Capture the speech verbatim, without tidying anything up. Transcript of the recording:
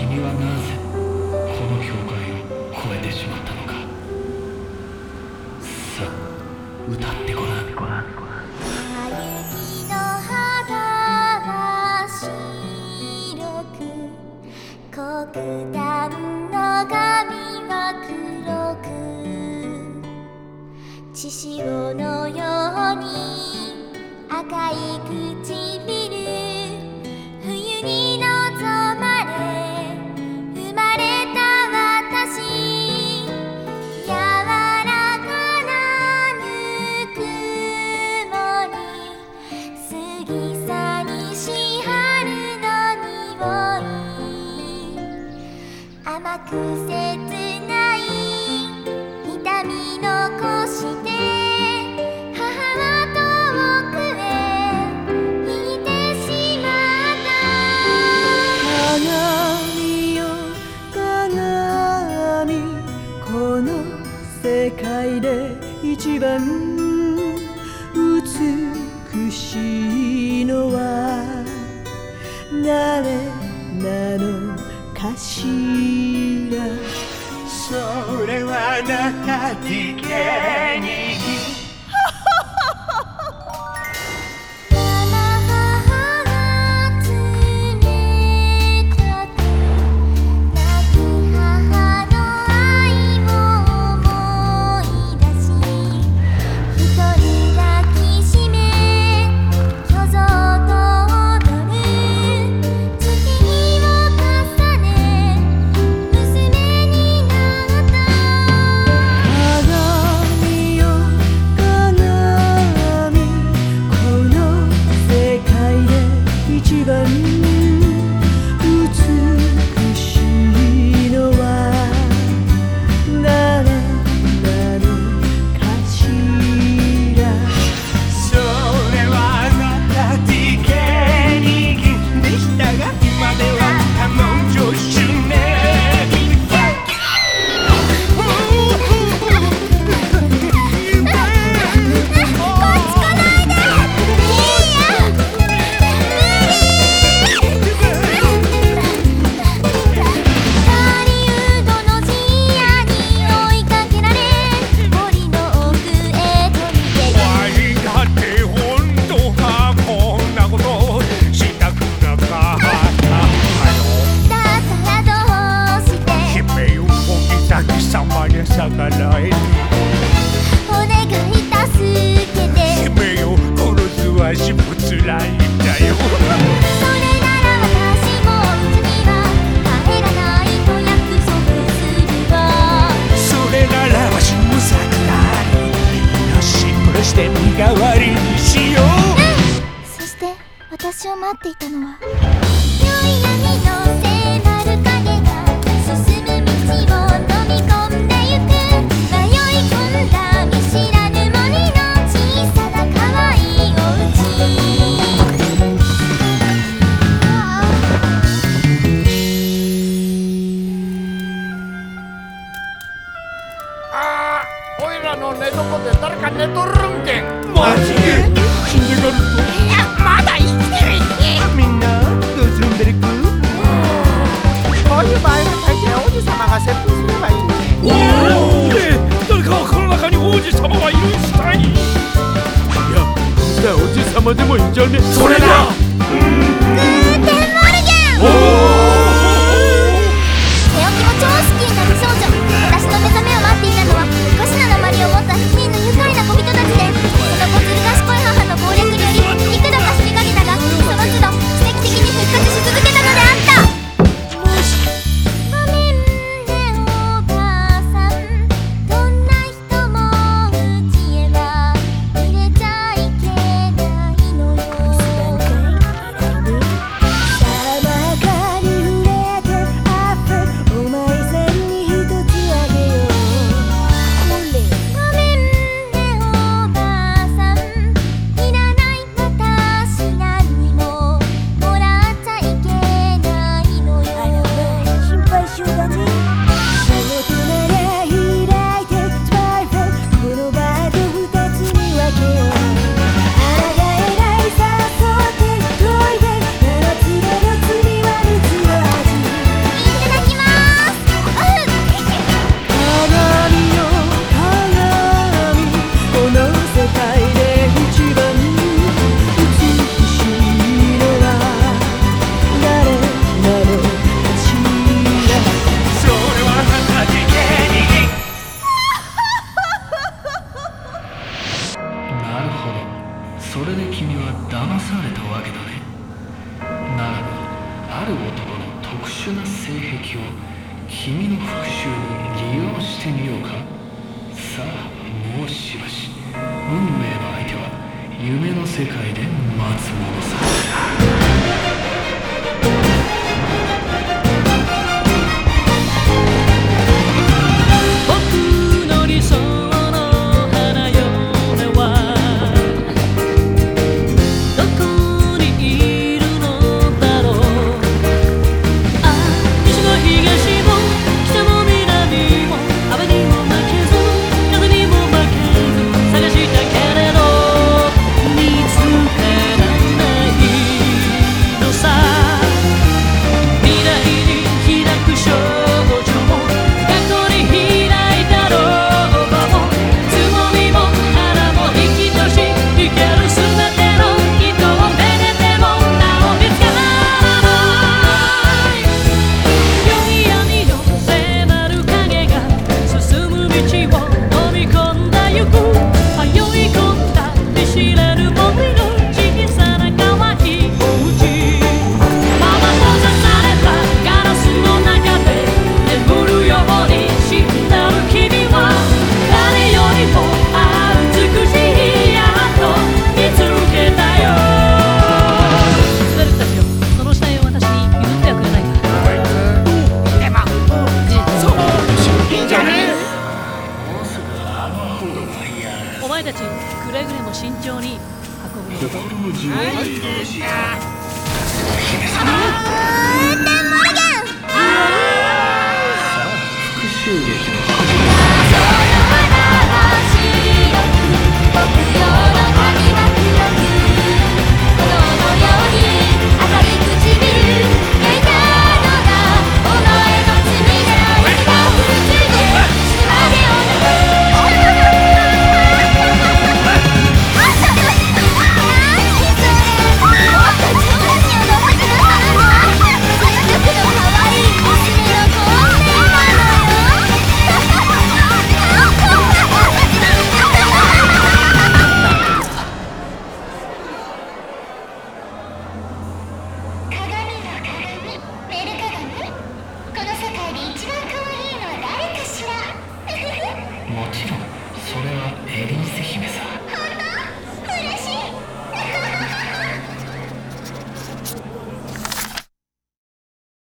君はなぜこの境界を越えてしまったのか。さあ歌ってごらん。 雪の肌は白く、黒檀の髪は黒く、血潮のように赤い唇、冬に望まれ生まれた私、柔らかなぬくもり、過ぎ去りし春の匂い、甘く切ない痛み残して母は遠くへ行ってしまった。 鏡よ鏡、この世界で一番美しいのは誰なのかしら。 それはあなただけに私を待っていたのは良い闇の迫る影が進む道を飲み込んでゆく、迷い込んだ見知らぬ森の小さな可愛いおあー、おいらの寝床で誰か寝とるんけん。 マジで死んでがると。 いや、まだ生きてるんけ。 みんなどうするんだるく。 こういう場合は大抵王子様が接吻すればいいんけ。 おお、誰かこの中に王子様はいるんしたい。いや、じゃあおじさまでもいいんじゃね。それだ。 グーテンモルゲン。 お寝起きも超好きになる少女。私の目覚めを待っていたのはおかしな鉛を持ったひにんの愉快な小人たちで、その小ずる賢い母の攻略により幾度か死にかけたが、その都度奇跡的に復活し続けたのであった。ごめんねお母さん、どんな人もうちへは入れちゃいけないのよ。 る男の特殊な性癖を君の復讐に利用してみようか。さあもうしばし、運命の相手は夢の世界で待つものさ。 お前たちくれぐれも慎重に運ぶのぞ。 心の準備がよろしいか。姫様。 うーん、デンモルゲン。 さあ復讐劇の始まり。もちろんそれはエリーゼ姫